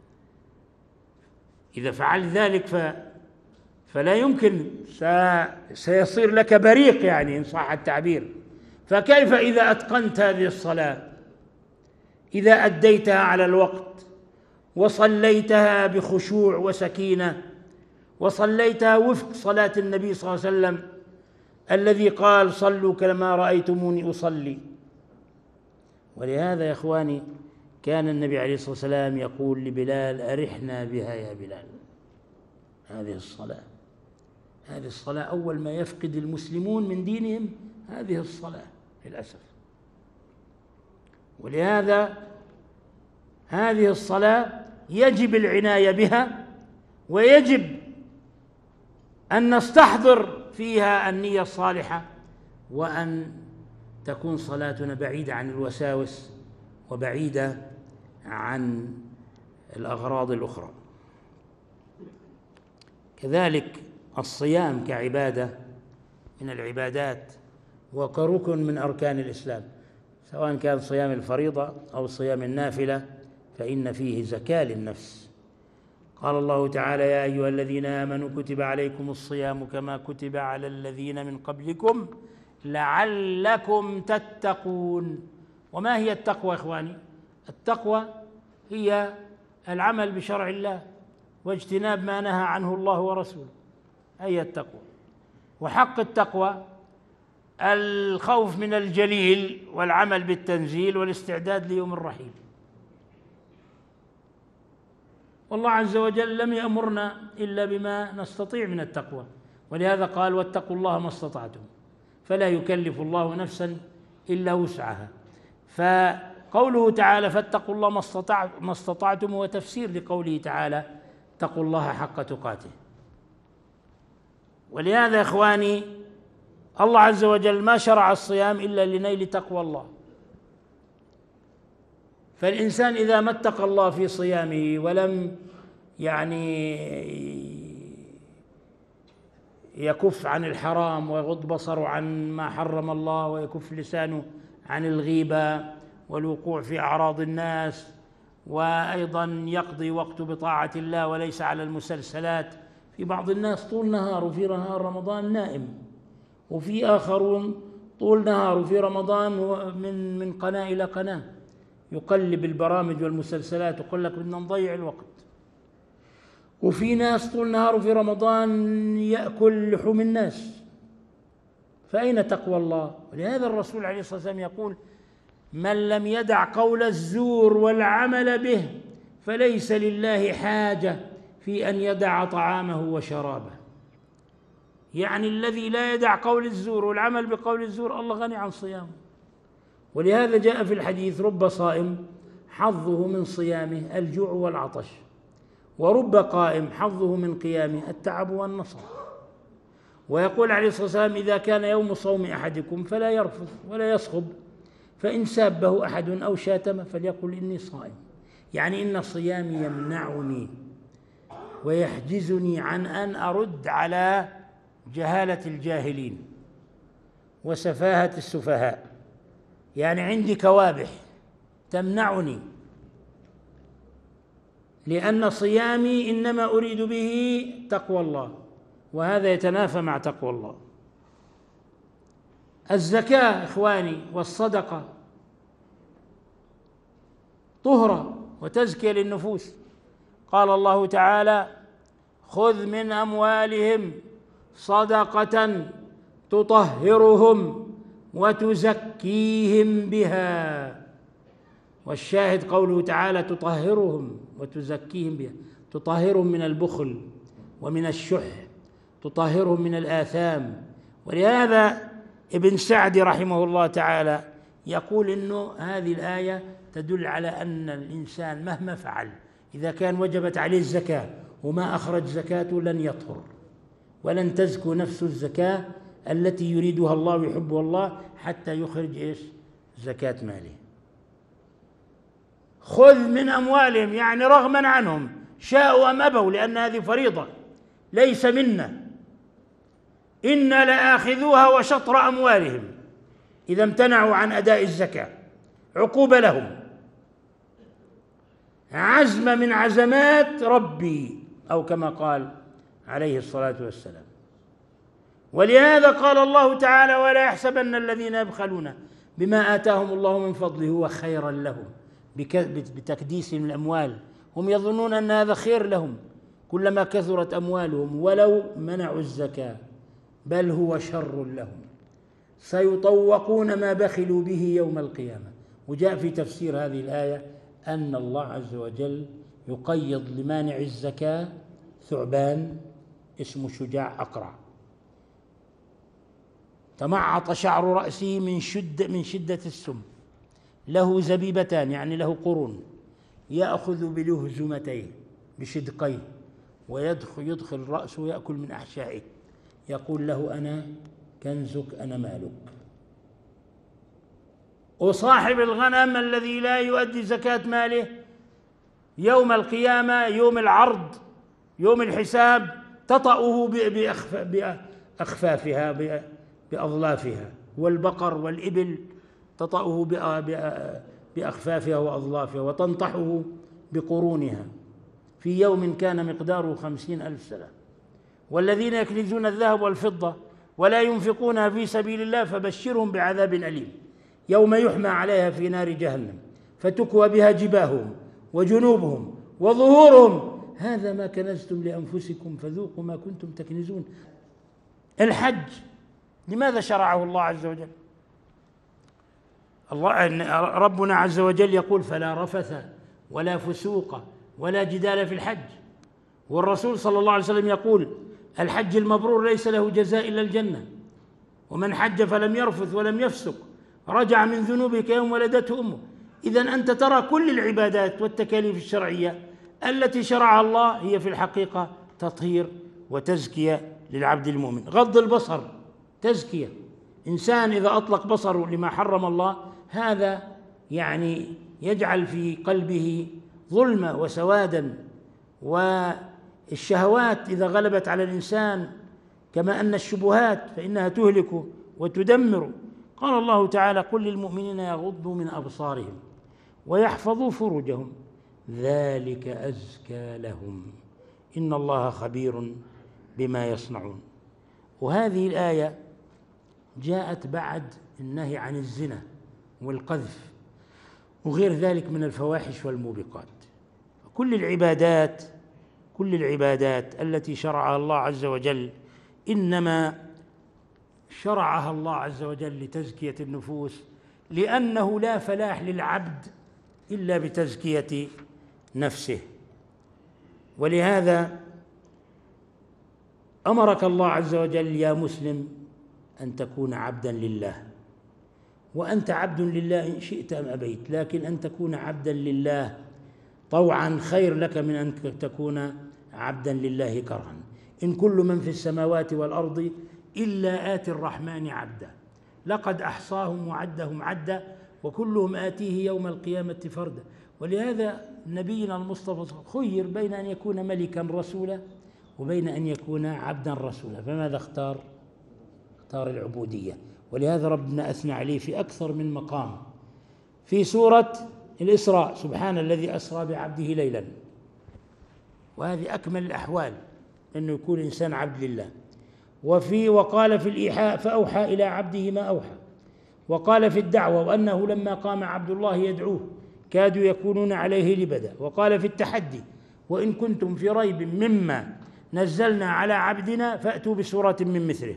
إذا فعلت ذلك ف... فلا يمكن س... سيصير لك بريق، يعني إن صح التعبير. فكيف إذا أتقنت هذه الصلاة، إذا أديتها على الوقت وصليتها بخشوع وسكينة، وصليتها وفق صلاة النبي صلى الله عليه وسلم الذي قال: صلوا كما رأيتموني أصلي. ولهذا يا إخواني كان النبي عليه الصلاة والسلام يقول لبلال: أرحنا بها يا بلال. هذه الصلاة هذه الصلاة أول ما يفقد المسلمون من دينهم هذه الصلاة للأسف. ولهذا هذه الصلاة يجب العناية بها، ويجب أن نستحضر فيها النية الصالحة، وأن تكون صلاتنا بعيدة عن الوساوس وبعيدة عن الأغراض الأخرى. كذلك الصيام كعبادة من العبادات وكركن من أركان الإسلام، سواء كان صيام الفريضة أو صيام النافلة، فإن فيه زكاة للنفس. قال الله تعالى: يا أيها الذين آمنوا كتب عليكم الصيام كما كتب على الذين من قبلكم لعلكم تتقون. وما هي التقوى إخواني؟ التقوى هي العمل بشرع الله واجتناب ما نهى عنه الله ورسوله، هي التقوى. وحق التقوى الخوف من الجليل والعمل بالتنزيل والاستعداد ليوم الرحيل. والله عز وجل لم يأمرنا إلا بما نستطيع من التقوى، ولهذا قال: واتقوا الله ما استطعتم، فلا يكلف الله نفسا إلا وسعها. فقوله تعالى: فاتقوا الله ما استطعتم هو تفسير لقوله تعالى: اتقوا الله حق تقاته. ولهذا يا إخواني الله عز وجل ما شرع الصيام إلا لنيل تقوى الله. فالإنسان إذا ما اتقى الله في صيامه ولم يعني يكف عن الحرام ويغض بصره عن ما حرم الله ويكف لسانه عن الغيبة والوقوع في أعراض الناس، وأيضا يقضي وقته بطاعة الله وليس على المسلسلات. في بعض الناس طول نهاره في نهار رمضان نائم، وفي آخرون طول نهاره في رمضان من من قناة إلى قناة يقلب البرامج والمسلسلات ويقول لك بدنا نضيع الوقت. وفي ناس طول نهاره في رمضان يأكل لحوم الناس. فأين تقوى الله؟ ولهذا الرسول عليه الصلاة والسلام يقول: من لم يدع قول الزور والعمل به فليس لله حاجة في أن يدع طعامه وشرابه. يعني الذي لا يدع قول الزور والعمل بقول الزور الله غني عن صيامه. ولهذا جاء في الحديث: رب صائم حظه من صيامه الجوع والعطش، ورب قائم حظه من قيامه التعب والنصب. ويقول عليه الصلاة والسلام: إذا كان يوم صوم أحدكم فلا يرفث ولا يصخب، فإن سابه أحد أو شاتمه فليقل إني صائم. يعني إن صيامي يمنعني ويحجزني عن أن أرد على جهالة الجاهلين وسفاهة السفهاء. يعني عندي كوابح تمنعني، لأن صيامي إنما أريد به تقوى الله، وهذا يتنافى مع تقوى الله. الزكاة إخواني والصدقة طهرة وتزكية للنفوس. قال الله تعالى: خذ من أموالهم صدقة تطهرهم وتزكيهم بها. والشاهد قوله تعالى: تطهرهم وتزكيهم بها، تطهرهم من البخل ومن الشح، تطهرهم من الآثام. ولهذا ابن سعدي رحمه الله تعالى يقول إنه هذه الآية تدل على أن الإنسان مهما فعل إذا كان وجبت عليه الزكاة وما أخرج زكاته لن يطهر ولن تزكو نفس الزكاة التي يريدها الله ويحبها الله حتى يخرج إيش؟ زكاة ماله. خذ من أموالهم يعني رغما عنهم شاءوا أم أبوا، لأن هذه فريضة ليس منا. إنا لآخذوها وشطر أموالهم إذا امتنعوا عن أداء الزكاة، عقوبة لهم، عزم من عزمات ربي، أو كما قال عليه الصلاة والسلام. ولهذا قال الله تعالى: ولا يحسبن الذين يبخلون بما آتاهم الله من فضله هو خيرا لهم، بتكديسهم الأموال هم يظنون أن هذا خير لهم كلما كثرت أموالهم ولو منعوا الزكاة، بل هو شر لهم، سيطوقون ما بخلوا به يوم القيامة. وجاء في تفسير هذه الآية أن الله عز وجل يقيض لمانع الزكاة ثعبان اسمه شجاع أقرع، تمعط شعر رأسه من شدة من شدة السم، له زبيبتان يعني له قرون، يأخذ بلهزمتيه بشدقيه ويدخل يدخل رأسه يأكل من أحشائه، يقول له أنا كنزك أنا مالك. وصاحب الغنم الذي لا يؤدي زكاة ماله يوم القيامة يوم العرض يوم الحساب تطأه بأخفافها بأظلافها، والبقر والإبل تطأه بأخفافها وأظلافها وتنطحه بقرونها في يوم كان مقداره خمسين ألف سنة. والذين يكنزون الذهب والفضة ولا ينفقونها في سبيل الله فبشرهم بعذاب أليم يوم يحمى عليها في نار جهنم فتكوى بها جباههم وجنوبهم وظهورهم هذا ما كنزتم لأنفسكم فذوقوا ما كنتم تكنزون. الحج لماذا شرعه الله عز وجل؟ الله ربنا عز وجل يقول فلا رفث ولا فسوق ولا جدال في الحج، والرسول صلى الله عليه وسلم يقول الحج المبرور ليس له جزاء إلا الجنة، ومن حج فلم يرفث ولم يفسق رجع من ذنوبه كيوم ولدته أمه. إذن أنت ترى كل العبادات والتكاليف الشرعية التي شرعها الله هي في الحقيقة تطهير وتزكية للعبد المؤمن. غض البصر تزكية، إنسان إذا أطلق بصره لما حرم الله هذا يعني يجعل في قلبه ظلمة وسوادا، والشهوات إذا غلبت على الإنسان كما أن الشبهات فإنها تهلك وتدمر. قال الله تعالى قل للمؤمنين يغضوا من أبصارهم ويحفظوا فروجهم ذلك أزكى لهم إن الله خبير بما يصنعون. وهذه الآية جاءت بعد النهي عن الزنا والقذف وغير ذلك من الفواحش والموبقات. كل العبادات كل العبادات التي شرعها الله عز وجل إنما شرعها الله عز وجل لتزكية النفوس، لأنه لا فلاح للعبد إلا بتزكية نفسه. ولهذا أمرك الله عز وجل يا مسلم أن تكون عبدا لله، وأنت عبد لله إن شئت أم أبيت، لكن أن تكون عبدا لله طوعا خير لك من أن تكون عبدا لله كرها. إن كل من في السماوات والأرض إلا آتي الرحمن عبدا لقد أحصاهم وعدهم عدا وكلهم آتيه يوم القيامة فردا. ولهذا نبينا المصطفى خير بين أن يكون ملكا رسولا وبين أن يكون عبدا رسولا، فماذا اختار؟ اختار العبودية. ولهذا ربنا أثنى عليه في أكثر من مقام في سورة الإسراء سبحان الذي أسرى بعبده ليلا، وهذه أكمل الأحوال أنه يكون إنسان عبد لله. وفي وقال في الإيحاء فأوحى إلى عبده ما أوحى، وقال في الدعوة وأنه لما قام عبد الله يدعوه كادوا يكونون عليه لبدا، وقال في التحدي وإن كنتم في ريب مما نزلنا على عبدنا فأتوا بسورة من مثله.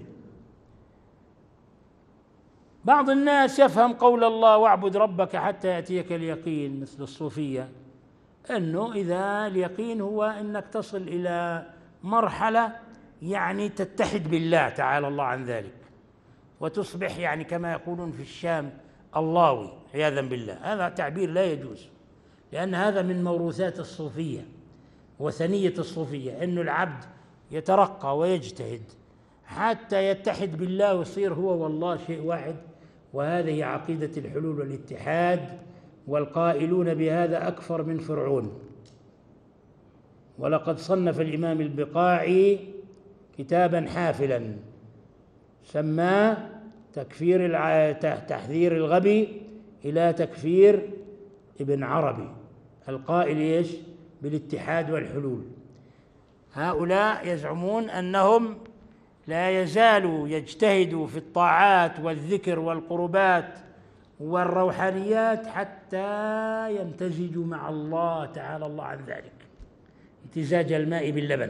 بعض الناس يفهم قول الله واعبد ربك حتى يأتيك اليقين مثل الصوفية، أنه إذا اليقين هو أنك تصل إلى مرحلة يعني تتحد بالله تعالى الله عن ذلك وتصبح يعني كما يقولون في الشام اللهوي عياذا بالله. هذا تعبير لا يجوز، لأن هذا من موروثات الصوفية وثنية الصوفية، أن العبد يترقى ويجتهد حتى يتحد بالله ويصير هو والله شيء واحد. وهذه عقيدة الحلول والاتحاد، والقائلون بهذا أكفر من فرعون. ولقد صنف الإمام البقاعي كتابا حافلا سماه تكفير الع... تحذير الغبي إلى تكفير ابن عربي القائل إيش بالاتحاد والحلول. هؤلاء يزعمون أنهم لا يزالوا يجتهدوا في الطاعات والذكر والقربات والروحانيات حتى يمتزجوا مع الله تعالى الله عن ذلك، امتزاج الماء باللبن،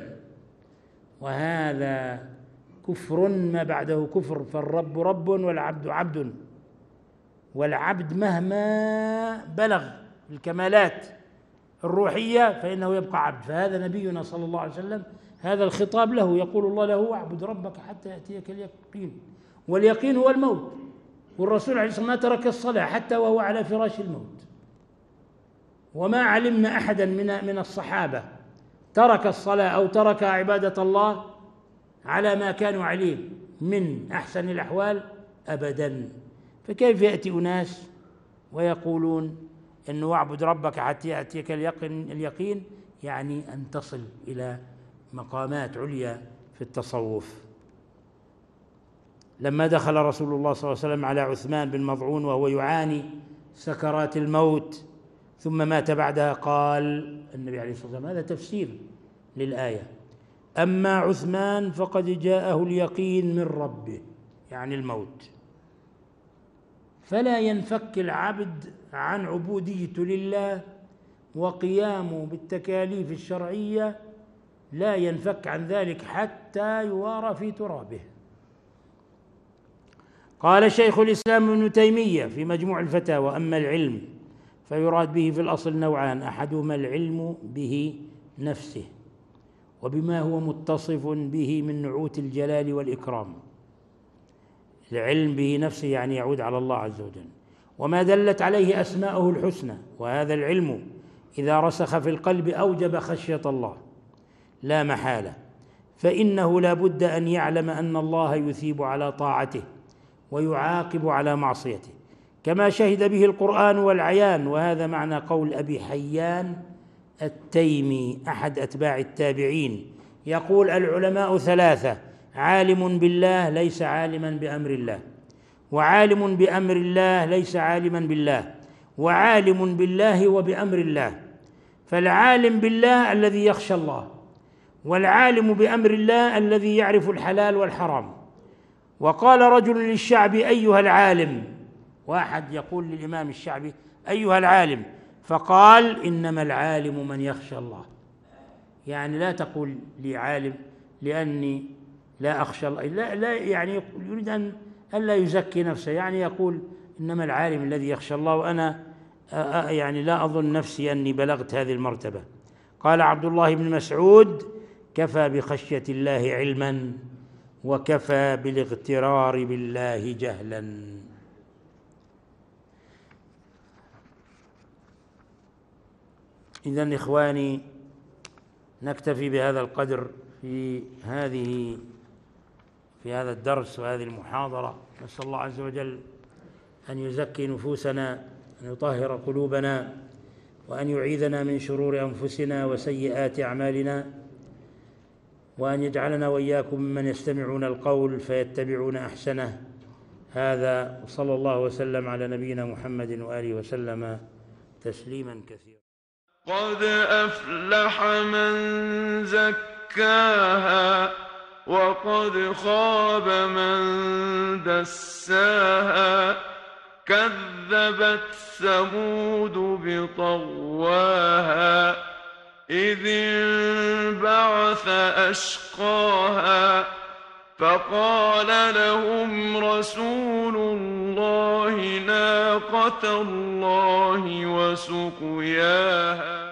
وهذا كفر ما بعده كفر. فالرب رب والعبد عبد، والعبد مهما بلغ الكمالات الروحية فإنه يبقى عبد. فهذا نبينا صلى الله عليه وسلم هذا الخطاب له، يقول الله له: واعبد ربك حتى يأتيك اليقين، واليقين هو الموت. والرسول عليه الصلاة والسلام ما ترك الصلاة حتى وهو على فراش الموت، وما علمنا أحدا من من الصحابة ترك الصلاة أو ترك عبادة الله على ما كانوا عليه من أحسن الأحوال أبدا. فكيف يأتي أناس ويقولون أنه واعبد ربك حتى يأتيك اليقين, اليقين يعني أن تصل إلى مقامات عليا في التصوف. لما دخل رسول الله صلى الله عليه وسلم على عثمان بن مظعون وهو يعاني سكرات الموت ثم مات بعدها، قال النبي عليه الصلاة والسلام، هذا تفسير للآية: أما عثمان فقد جاءه اليقين من ربه، يعني الموت. فلا ينفك العبد عن عبوديته لله وقيامه بالتكاليف الشرعية، لا ينفك عن ذلك حتى يوارى في ترابه. قال شيخ الإسلام ابن تيمية في مجموع الفتاوى: أما العلم فيراد به في الأصل نوعان، أحدهما العلم به نفسه وبما هو متصف به من نعوت الجلال والإكرام. العلم به نفسه يعني يعود على الله عز وجل، وما دلت عليه أسماؤه الحسنى. وهذا العلم إذا رسخ في القلب أوجب خشية الله لا محالة، فإنه لا بد أن يعلم أن الله يثيب على طاعته ويعاقب على معصيته، كما شهد به القرآن والعيان. وهذا معنى قول أبي حيان التيمي أحد أتباع التابعين، يقول: العلماء ثلاثة: عالم بالله ليس عالما بأمر الله، وعالم بأمر الله ليس عالما بالله، وعالم بالله وبأمر الله. فالعالم بالله الذي يخشى الله، والعالم بأمر الله الذي يعرف الحلال والحرام. وقال رجل للشعبي: أيها العالم. واحد يقول للإمام الشعبي: أيها العالم، فقال: إنما العالم من يخشى الله. يعني لا تقول لي عالم لأني لا أخشى الله، لا, لا يعني يريد أن ألا يزكي نفسه، يعني يقول إنما العالم الذي يخشى الله، وأنا يعني لا أظن نفسي أني بلغت هذه المرتبة. قال عبد الله بن مسعود: كفى بخشية الله علما وكفى بالاغترار بالله جهلا. إذن إخواني، نكتفي بهذا القدر في هذه في هذا الدرس وهذه المحاضرة. نسأل الله عز وجل أن يزكي نفوسنا، أن يطهر قلوبنا، وأن يعيذنا من شرور أنفسنا وسيئات أعمالنا، وأن يجعلنا وإياكم ممن يستمعون القول فيتبعون أحسنه. هذا، وصلى الله وسلم على نبينا محمد وآله وسلم تسليما كثيرا.
قد أفلح من زكاها وقد خاب من دساها. كذبت ثمود بطغواها إذ انبعث أشقاها فقال لهم رسول الله ناقة الله وسقياها.